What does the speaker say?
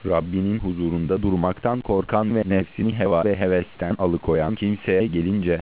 Rabbinin huzurunda durmaktan korkan ve nefsini heva ve hevesten alıkoyan kimseye gelince,